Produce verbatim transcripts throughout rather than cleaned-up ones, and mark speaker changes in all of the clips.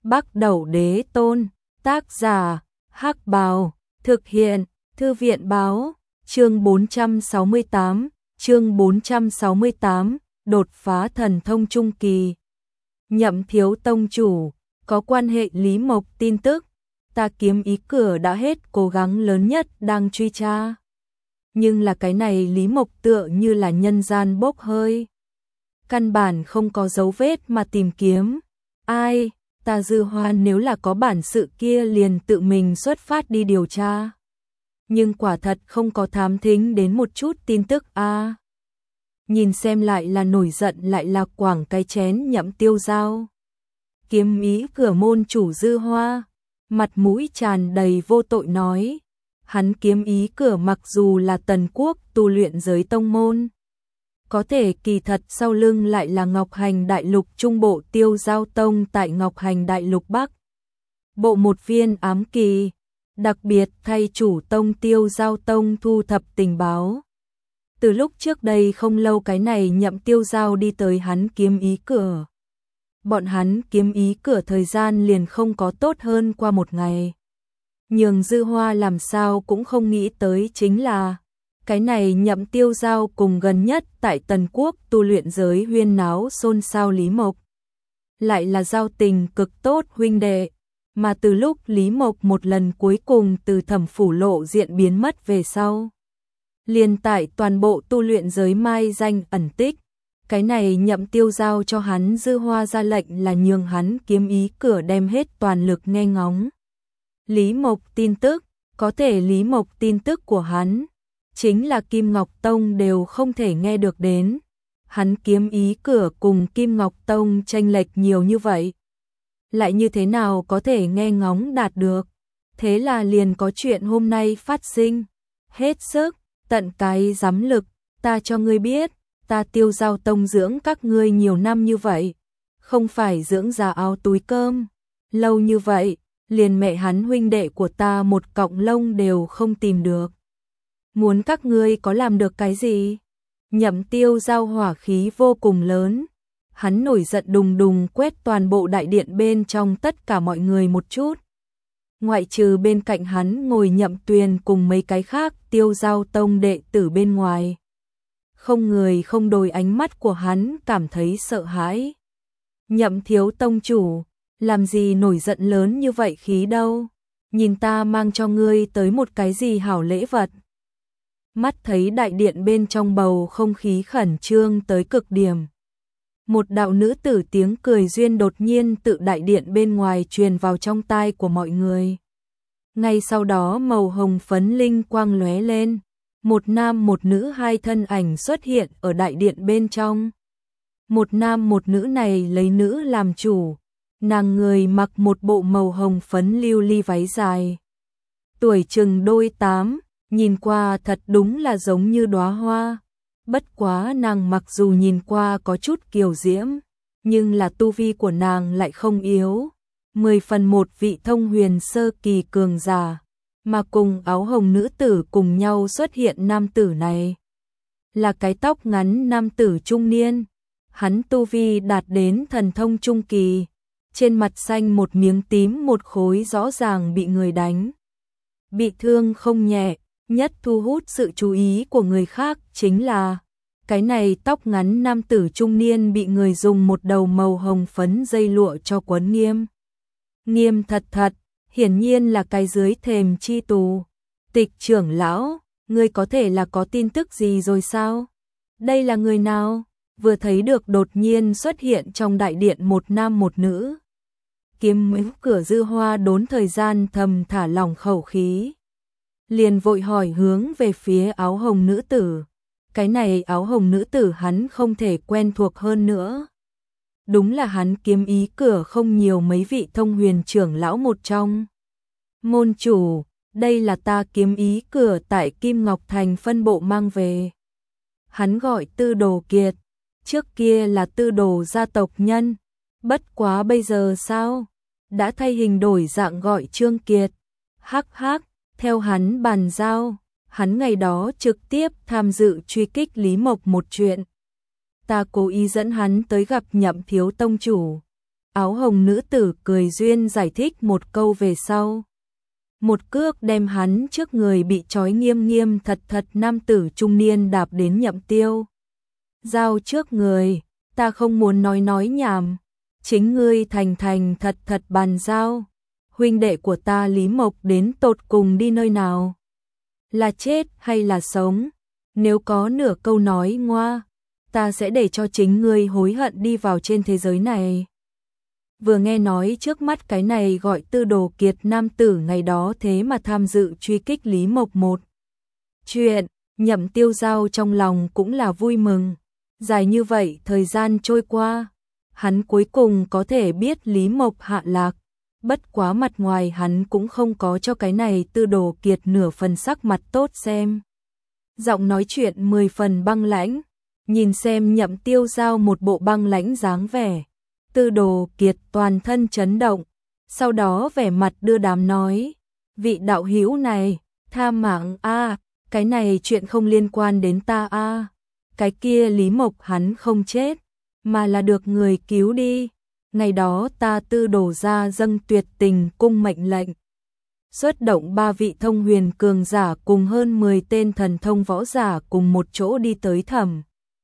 Speaker 1: Bắc Đẩu Đế Tôn, tác giả, Hắc Bào, thực hiện, Thư viện Báo, chương bốn trăm sáu mươi tám, chương bốn trăm sáu mươi tám, đột phá thần thông trung kỳ. Nhậm Thiếu Tông Chủ, có quan hệ Lý Mộc tin tức, ta Kiếm Ý Cửa đã hết cố gắng lớn nhất đang truy tra. Nhưng là cái này Lý Mộc tựa như là nhân gian bốc hơi. Căn bản không có dấu vết mà tìm kiếm. Ai, ta Dư Hoa nếu là có bản sự kia liền tự mình xuất phát đi điều tra. Nhưng quả thật không có thám thính đến một chút tin tức a. À, nhìn xem lại là nổi giận lại là quảng cái chén Nhậm Tiêu Giao. Kiếm Ý Cửa môn chủ Dư Hoa, mặt mũi tràn đầy vô tội nói, hắn Kiếm Ý Cửa mặc dù là Tần Quốc tu luyện giới tông môn, có thể kỳ thật sau lưng lại là Ngọc Hành Đại Lục Trung Bộ Tiêu Giao Tông tại Ngọc Hành Đại Lục Bắc. Bộ một viên ám kỳ, đặc biệt thay chủ tông Tiêu Giao Tông thu thập tình báo. Từ lúc trước đây không lâu cái này Nhậm Tiêu Giao đi tới hắn Kiếm Ý Cửa. Bọn hắn Kiếm Ý Cửa thời gian liền không có tốt hơn qua một ngày. Nhưng Dư Hoa làm sao cũng không nghĩ tới chính là cái này Nhậm Tiêu Giao cùng gần nhất tại Tần Quốc tu luyện giới huyên náo xôn xao Lý Mộc. Lại là giao tình cực tốt huynh đệ, mà từ lúc Lý Mộc một lần cuối cùng từ Thẩm Phủ lộ diện biến mất về sau. Liền tại toàn bộ tu luyện giới mai danh ẩn tích, cái này Nhậm Tiêu Giao cho hắn Dư Hoa ra lệnh là nhường hắn Kiếm Ý Cửa đem hết toàn lực nghe ngóng. Lý Mộc tin tức, có thể Lý Mộc tin tức của hắn chính là Kim Ngọc Tông đều không thể nghe được đến. Hắn Kiếm Ý Cửa cùng Kim Ngọc Tông chênh lệch nhiều như vậy, lại như thế nào có thể nghe ngóng đạt được. Thế là liền có chuyện hôm nay phát sinh. Hết sức, tận cái giám lực, ta cho ngươi biết, ta Tiêu Giao Tông dưỡng các ngươi nhiều năm như vậy, không phải dưỡng già áo túi cơm. Lâu như vậy, liền mẹ hắn huynh đệ của ta một cọng lông đều không tìm được. Muốn các ngươi có làm được cái gì? Nhậm Tiêu Giao hỏa khí vô cùng lớn. Hắn nổi giận đùng đùng quét toàn bộ đại điện bên trong tất cả mọi người một chút. Ngoại trừ bên cạnh hắn ngồi Nhậm Tuyền cùng mấy cái khác Tiêu Giao Tông đệ tử bên ngoài. Không người không đôi ánh mắt của hắn cảm thấy sợ hãi. Nhậm Thiếu Tông Chủ, làm gì nổi giận lớn như vậy khí đâu? Nhìn ta mang cho ngươi tới một cái gì hảo lễ vật. Mắt thấy đại điện bên trong bầu không khí khẩn trương tới cực điểm. Một đạo nữ tử tiếng cười duyên đột nhiên tự đại điện bên ngoài truyền vào trong tai của mọi người. Ngay sau đó màu hồng phấn linh quang lóe lên, một nam một nữ hai thân ảnh xuất hiện ở đại điện bên trong. Một nam một nữ này lấy nữ làm chủ, nàng người mặc một bộ màu hồng phấn lưu ly váy dài. Tuổi chừng đôi tám, nhìn qua thật đúng là giống như đóa hoa. Bất quá nàng mặc dù nhìn qua có chút kiều diễm, nhưng là tu vi của nàng lại không yếu. Mười phần một vị thông huyền sơ kỳ cường giả, mà cùng áo hồng nữ tử cùng nhau xuất hiện nam tử này. Là cái tóc ngắn nam tử trung niên, hắn tu vi đạt đến thần thông trung kỳ, trên mặt xanh một miếng tím một khối rõ ràng bị người đánh. Bị thương không nhẹ. Nhất thu hút sự chú ý của người khác chính là cái này tóc ngắn nam tử trung niên bị người dùng một đầu màu hồng phấn dây lụa cho quấn nghiêm. Nghiêm thật thật, hiển nhiên là cái dưới thềm chi tù. Tịch trưởng lão, ngươi có thể là có tin tức gì rồi sao? Đây là người nào? Vừa thấy được đột nhiên xuất hiện trong đại điện một nam một nữ. Kiếm Ý Cửa Dư Hoa đốn thời gian thầm thả lỏng khẩu khí. Liền vội hỏi hướng về phía áo hồng nữ tử. Cái này áo hồng nữ tử hắn không thể quen thuộc hơn nữa. Đúng là hắn Kiếm Ý Cửa không nhiều mấy vị thông huyền trưởng lão một trong. Môn chủ, đây là ta Kiếm Ý Cửa tại Kim Ngọc Thành phân bộ mang về. Hắn gọi Tư Đồ Kiệt, trước kia là Tư Đồ gia tộc nhân. Bất quá bây giờ sao? Đã thay hình đổi dạng gọi Trương Kiệt. Hắc hắc. Theo hắn bàn giao, hắn ngày đó trực tiếp tham dự truy kích Lý Mộc một chuyện. Ta cố ý dẫn hắn tới gặp Nhậm Thiếu Tông Chủ. Áo hồng nữ tử cười duyên giải thích một câu về sau. Một cước đem hắn trước người bị trói nghiêm nghiêm thật thật nam tử trung niên đạp đến Nhậm Tiêu Giao trước người. Ta không muốn nói nói nhảm, chính ngươi thành thành thật thật bàn giao. Huynh đệ của ta Lý Mộc đến tột cùng đi nơi nào? Là chết hay là sống? Nếu có nửa câu nói ngoa, ta sẽ để cho chính ngươi hối hận đi vào trên thế giới này. Vừa nghe nói trước mắt cái này gọi Tư Đồ Kiệt nam tử ngày đó thế mà tham dự truy kích Lý Mộc một chuyện, Nhậm Tiêu Giao trong lòng cũng là vui mừng. Dài như vậy thời gian trôi qua, hắn cuối cùng có thể biết Lý Mộc hạ lạc, bất quá mặt ngoài hắn cũng không có cho cái này Tư Đồ Kiệt nửa phần sắc mặt tốt xem. Giọng nói chuyện mười phần băng lãnh, nhìn xem Nhậm Tiêu Giao một bộ băng lãnh dáng vẻ. Tư Đồ Kiệt toàn thân chấn động, sau đó vẻ mặt đưa đám nói, vị đạo hữu này, tha mạng a, cái này chuyện không liên quan đến ta a. Cái kia Lý Mộc hắn không chết, mà là được người cứu đi. Ngày đó ta Tư Đồ gia dâng tuyệt tình cung mệnh lệnh, xuất động ba vị thông huyền cường giả cùng hơn mười tên thần thông võ giả cùng một chỗ đi tới Thẩm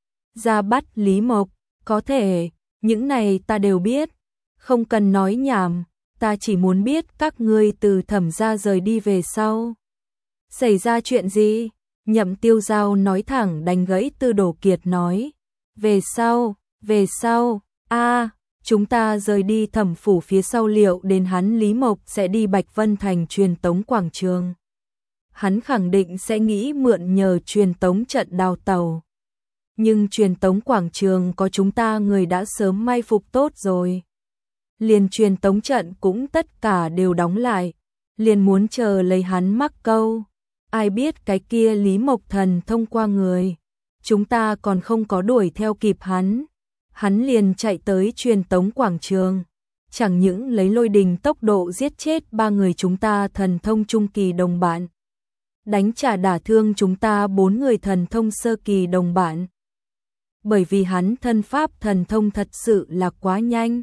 Speaker 1: gia bắt Lý Mộc. Có thể, những này ta đều biết, không cần nói nhảm, ta chỉ muốn biết các ngươi từ Thẩm gia rời đi về sau xảy ra chuyện gì? Nhậm Tiêu Giao nói thẳng đánh gãy Tư Đồ Kiệt nói, về sau, về sau, a, chúng ta rời đi Thẩm phủ phía sau liệu đến hắn Lý Mộc sẽ đi Bạch Vân Thành truyền tống quảng trường. Hắn khẳng định sẽ nghĩ mượn nhờ truyền tống trận đào tàu. Nhưng truyền tống quảng trường có chúng ta người đã sớm mai phục tốt rồi. Liền truyền tống trận cũng tất cả đều đóng lại, liền muốn chờ lấy hắn mắc câu. Ai biết cái kia Lý Mộc thần thông qua người, chúng ta còn không có đuổi theo kịp hắn, hắn liền chạy tới truyền tống quảng trường, chẳng những lấy lôi đình tốc độ giết chết ba người chúng ta thần thông trung kỳ đồng bạn, đánh trả đả thương chúng ta bốn người thần thông sơ kỳ đồng bạn. Bởi vì hắn thân pháp thần thông thật sự là quá nhanh,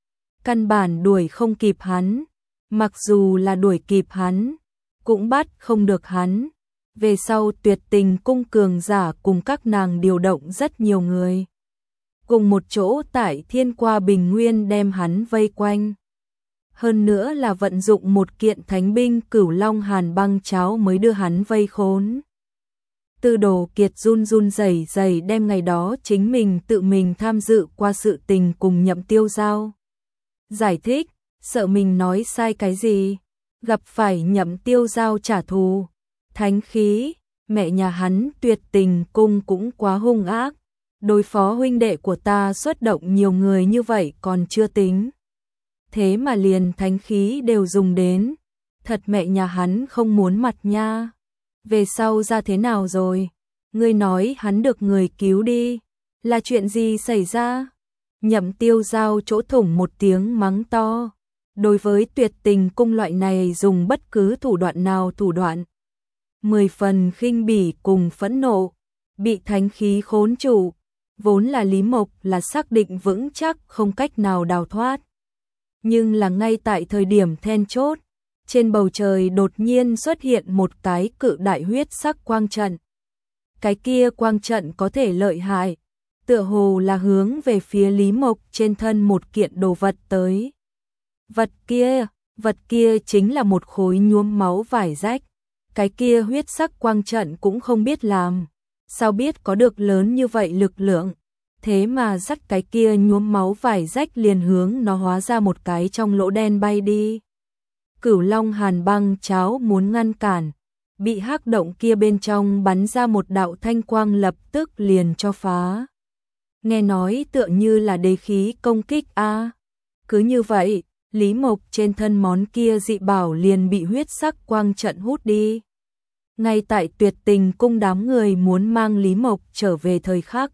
Speaker 1: căn bản đuổi không kịp hắn, mặc dù là đuổi kịp hắn, cũng bắt không được hắn. Về sau tuyệt tình cung cường giả cùng các nàng điều động rất nhiều người, cùng một chỗ tại Thiên Qua Bình Nguyên đem hắn vây quanh. Hơn nữa là vận dụng một kiện thánh binh Cửu Long Hàn Băng Cháo mới đưa hắn vây khốn. Tư Đồ Kiệt run run rẩy rẩy đem ngày đó chính mình tự mình tham dự qua sự tình cùng Nhậm Tiêu Giao giải thích, sợ mình nói sai cái gì, gặp phải Nhậm Tiêu Giao trả thù. Thánh khí, mẹ nhà hắn tuyệt tình cung cũng quá hung ác, đối phó huynh đệ của ta xuất động nhiều người như vậy còn chưa tính. Thế mà liền thánh khí đều dùng đến, thật mẹ nhà hắn không muốn mặt nha. Về sau ra thế nào rồi? Ngươi nói hắn được người cứu đi, là chuyện gì xảy ra? Nhậm Tiêu Giao chỗ thủng một tiếng mắng to, đối với tuyệt tình cung loại này dùng bất cứ thủ đoạn nào thủ đoạn. Mười phần khinh bỉ cùng phẫn nộ, bị thánh khí khốn trụ, vốn là Lý Mộc là xác định vững chắc không cách nào đào thoát. Nhưng là ngay tại thời điểm then chốt, trên bầu trời đột nhiên xuất hiện một cái cự đại huyết sắc quang trận. Cái kia quang trận có thể lợi hại, tựa hồ là hướng về phía Lý Mộc trên thân một kiện đồ vật tới. Vật kia, vật kia chính là một khối nhuốm máu vải rách. Cái kia huyết sắc quang trận cũng không biết làm, sao biết có được lớn như vậy lực lượng, thế mà dắt cái kia nhuốm máu vải rách liền hướng nó hóa ra một cái trong lỗ đen bay đi. Cửu Long Hàn Băng Cháo muốn ngăn cản, bị hắc động kia bên trong bắn ra một đạo thanh quang lập tức liền cho phá. Nghe nói tựa như là đế khí công kích a. Cứ như vậy, Lý Mộc trên thân món kia dị bảo liền bị huyết sắc quang trận hút đi. Ngay tại tuyệt tình cung đám người muốn mang Lý Mộc trở về thời khắc,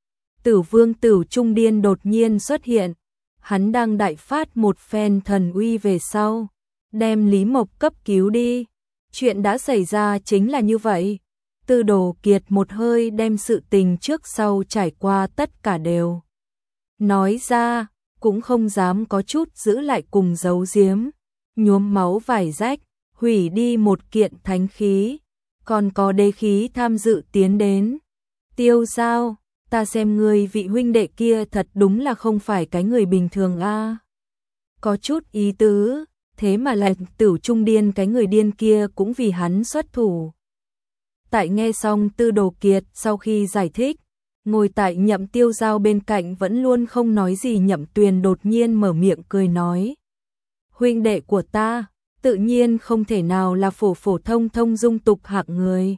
Speaker 1: Tử Vương Tử Trung Điên đột nhiên xuất hiện, hắn đang đại phát một phen thần uy về sau, đem Lý Mộc cấp cứu đi. Chuyện đã xảy ra chính là như vậy. Tư Đồ Kiệt một hơi đem sự tình trước sau trải qua tất cả đều nói ra, cũng không dám có chút giữ lại cùng giấu giếm, nhuốm máu vải rách, hủy đi một kiện thánh khí, còn có đế khí tham dự tiến đến. Tiêu Giao, ta xem người vị huynh đệ kia thật đúng là không phải cái người bình thường a. Có chút ý tứ, thế mà lại Tử Trung Điên cái người điên kia cũng vì hắn xuất thủ. Tại nghe xong Tư Đồ Kiệt sau khi giải thích, ngồi tại Nhậm Tiêu Giao bên cạnh vẫn luôn không nói gì Nhậm Tuyền đột nhiên mở miệng cười nói. Huynh đệ của ta, tự nhiên không thể nào là phổ phổ thông thông dung tục hạng người.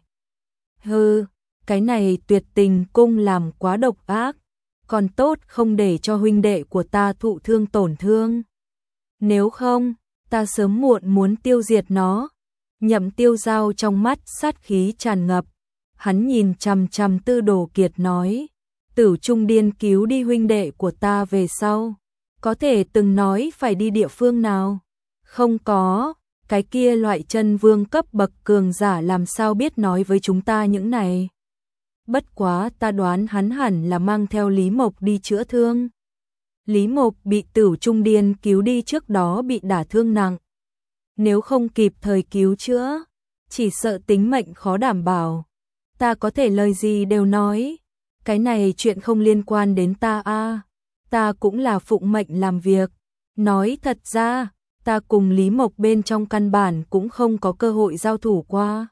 Speaker 1: Hừ, cái này Tuyệt Tình cung làm quá độc ác, còn tốt không để cho huynh đệ của ta thụ thương tổn thương. Nếu không, ta sớm muộn muốn tiêu diệt nó. Nhậm Tiêu Giao trong mắt sát khí tràn ngập, hắn nhìn chằm chằm Tư Đồ Kiệt nói, Tử Trung Điên cứu đi huynh đệ của ta về sau, có thể từng nói phải đi địa phương nào? Không có, cái kia loại chân vương cấp bậc cường giả làm sao biết nói với chúng ta những này? Bất quá ta đoán hắn hẳn là mang theo Lý Mộc đi chữa thương. Lý Mộc bị Tử Trung Điên cứu đi trước đó bị đả thương nặng. Nếu không kịp thời cứu chữa, chỉ sợ tính mệnh khó đảm bảo. Ta có thể lời gì đều nói, cái này chuyện không liên quan đến ta a, ta cũng là phụng mệnh làm việc. Nói thật ra, ta cùng Lý Mộc bên trong căn bản cũng không có cơ hội giao thủ qua.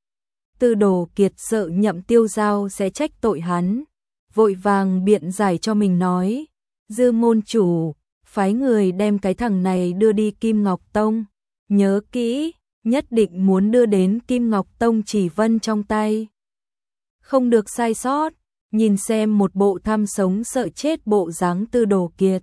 Speaker 1: Tư Đồ Kiệt sợ Nhậm Tiêu Giao sẽ trách tội hắn, vội vàng biện giải cho mình nói, Dư môn chủ, phái người đem cái thằng này đưa đi Kim Ngọc Tông, nhớ kỹ, nhất định muốn đưa đến Kim Ngọc Tông chỉ vân trong tay. Không được sai sót, nhìn xem một bộ tham sống sợ chết bộ dáng Tư Đồ Kiệt.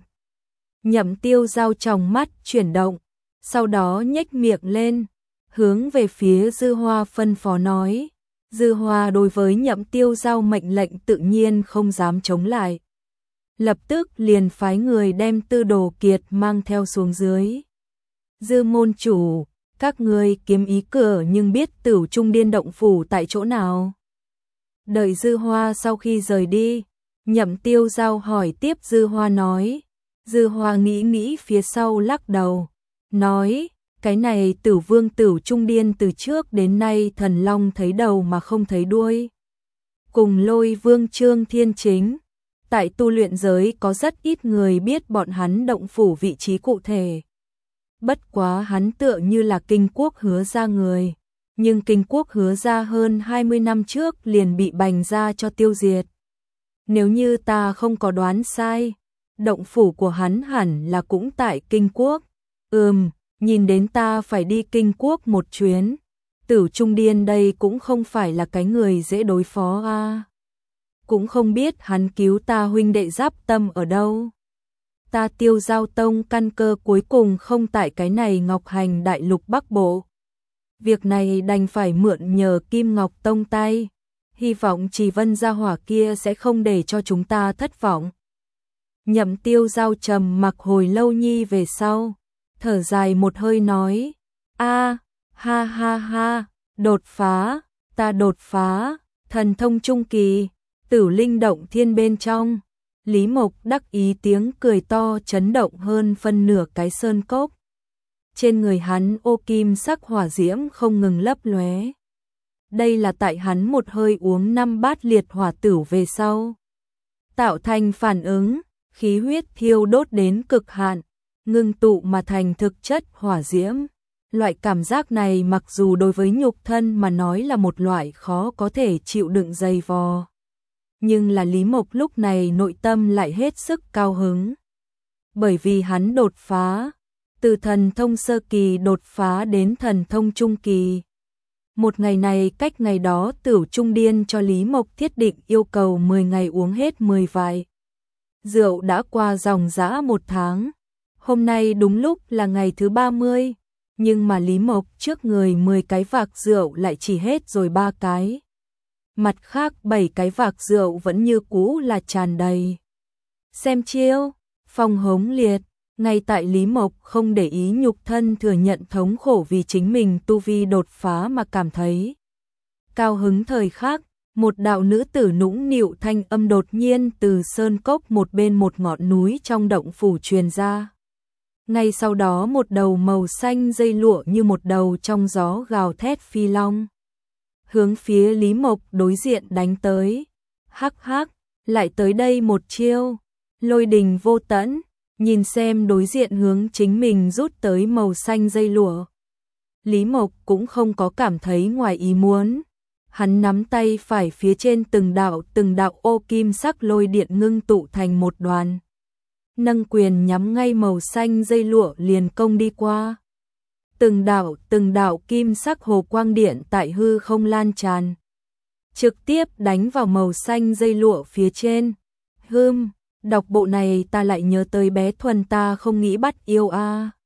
Speaker 1: Nhậm Tiêu Giao trong mắt chuyển động, sau đó nhếch miệng lên, hướng về phía Dư Hoa phân phó nói. Dư Hoa đối với Nhậm Tiêu Giao mệnh lệnh tự nhiên không dám chống lại. Lập tức liền phái người đem Tư Đồ Kiệt mang theo xuống dưới. Dư môn chủ, các ngươi kiếm ý cửa nhưng biết Tử Trung Điên động phủ tại chỗ nào? Đợi Dư Hoa sau khi rời đi, Nhậm Tiêu Giao hỏi tiếp Dư Hoa nói. Dư Hoa nghĩ nghĩ phía sau lắc đầu, nói, cái này Tử Vương Tử Trung Điên từ trước đến nay thần long thấy đầu mà không thấy đuôi. Cùng Lôi Vương Trương Thiên Chính, tại tu luyện giới có rất ít người biết bọn hắn động phủ vị trí cụ thể. Bất quá hắn tựa như là Kinh Quốc Hứa Gia người, nhưng Kinh Quốc Hứa Gia hơn hai mươi năm trước liền bị Bành gia cho tiêu diệt. Nếu như ta không có đoán sai, động phủ của hắn hẳn là cũng tại Kinh Quốc. Ừm, nhìn đến ta phải đi Kinh Quốc một chuyến. Tử Trung Điên đây cũng không phải là cái người dễ đối phó a. À. Cũng không biết hắn cứu ta huynh đệ Giáp Tâm ở đâu. Ta Tiêu Giao Tông căn cơ cuối cùng không tại cái này Ngọc Hành Đại Lục Bắc Bộ. Việc này đành phải mượn nhờ Kim Ngọc Tông tay. Hy vọng Trì Vân gia hỏa kia sẽ không để cho chúng ta thất vọng. Nhậm Tiêu Giao trầm mặc hồi lâu nhi về sau, thở dài một hơi nói, a, ha ha ha, đột phá, ta đột phá, thần thông trung kỳ, Tử Linh động thiên bên trong. Lý Mộc đắc ý tiếng cười to chấn động hơn phân nửa cái sơn cốc. Trên người hắn ô kim sắc hỏa diễm không ngừng lấp lóe. Đây là tại hắn một hơi uống năm bát liệt hỏa tửu về sau, tạo thành phản ứng, khí huyết thiêu đốt đến cực hạn, ngưng tụ mà thành thực chất hỏa diễm. Loại cảm giác này mặc dù đối với nhục thân mà nói là một loại khó có thể chịu đựng dày vò, nhưng là Lý Mộc lúc này nội tâm lại hết sức cao hứng. Bởi vì hắn đột phá, từ thần thông sơ kỳ đột phá đến thần thông trung kỳ. Một ngày này cách ngày đó Tử Trung Điên cho Lý Mộc thiết định yêu cầu mười ngày uống hết mười vại. Rượu đã qua dòng dã một tháng. Hôm nay đúng lúc là ngày thứ ba mươi, nhưng mà Lý Mộc trước người mười cái vạc rượu lại chỉ hết rồi ba cái. Mặt khác bảy cái vạc rượu vẫn như cũ là tràn đầy. Xem chiêu, phong hống liệt, ngay tại Lý Mộc không để ý nhục thân thừa nhận thống khổ vì chính mình tu vi đột phá mà cảm thấy cao hứng thời khắc, Một đạo nữ tử nũng nịu thanh âm đột nhiên từ sơn cốc một bên một ngọn núi trong động phủ truyền ra. Ngay sau đó một đầu màu xanh dây lụa như một đầu trong gió gào thét phi long. Hướng phía Lý Mộc đối diện đánh tới. Hắc hắc, lại tới đây một chiêu. Lôi đình vô tận, nhìn xem đối diện hướng chính mình rút tới màu xanh dây lụa. Lý Mộc cũng không có cảm thấy ngoài ý muốn. Hắn nắm tay phải phía trên từng đạo từng đạo ô kim sắc lôi điện ngưng tụ thành một đoàn. Nâng quyền nhắm ngay màu xanh dây lụa liền công đi qua. Từng đạo từng đạo kim sắc hồ quang điện tại hư không lan tràn. Trực tiếp đánh vào màu xanh dây lụa phía trên. Hừm, đọc bộ này ta lại nhớ tới bé Thuần ta không nghĩ bắt yêu a.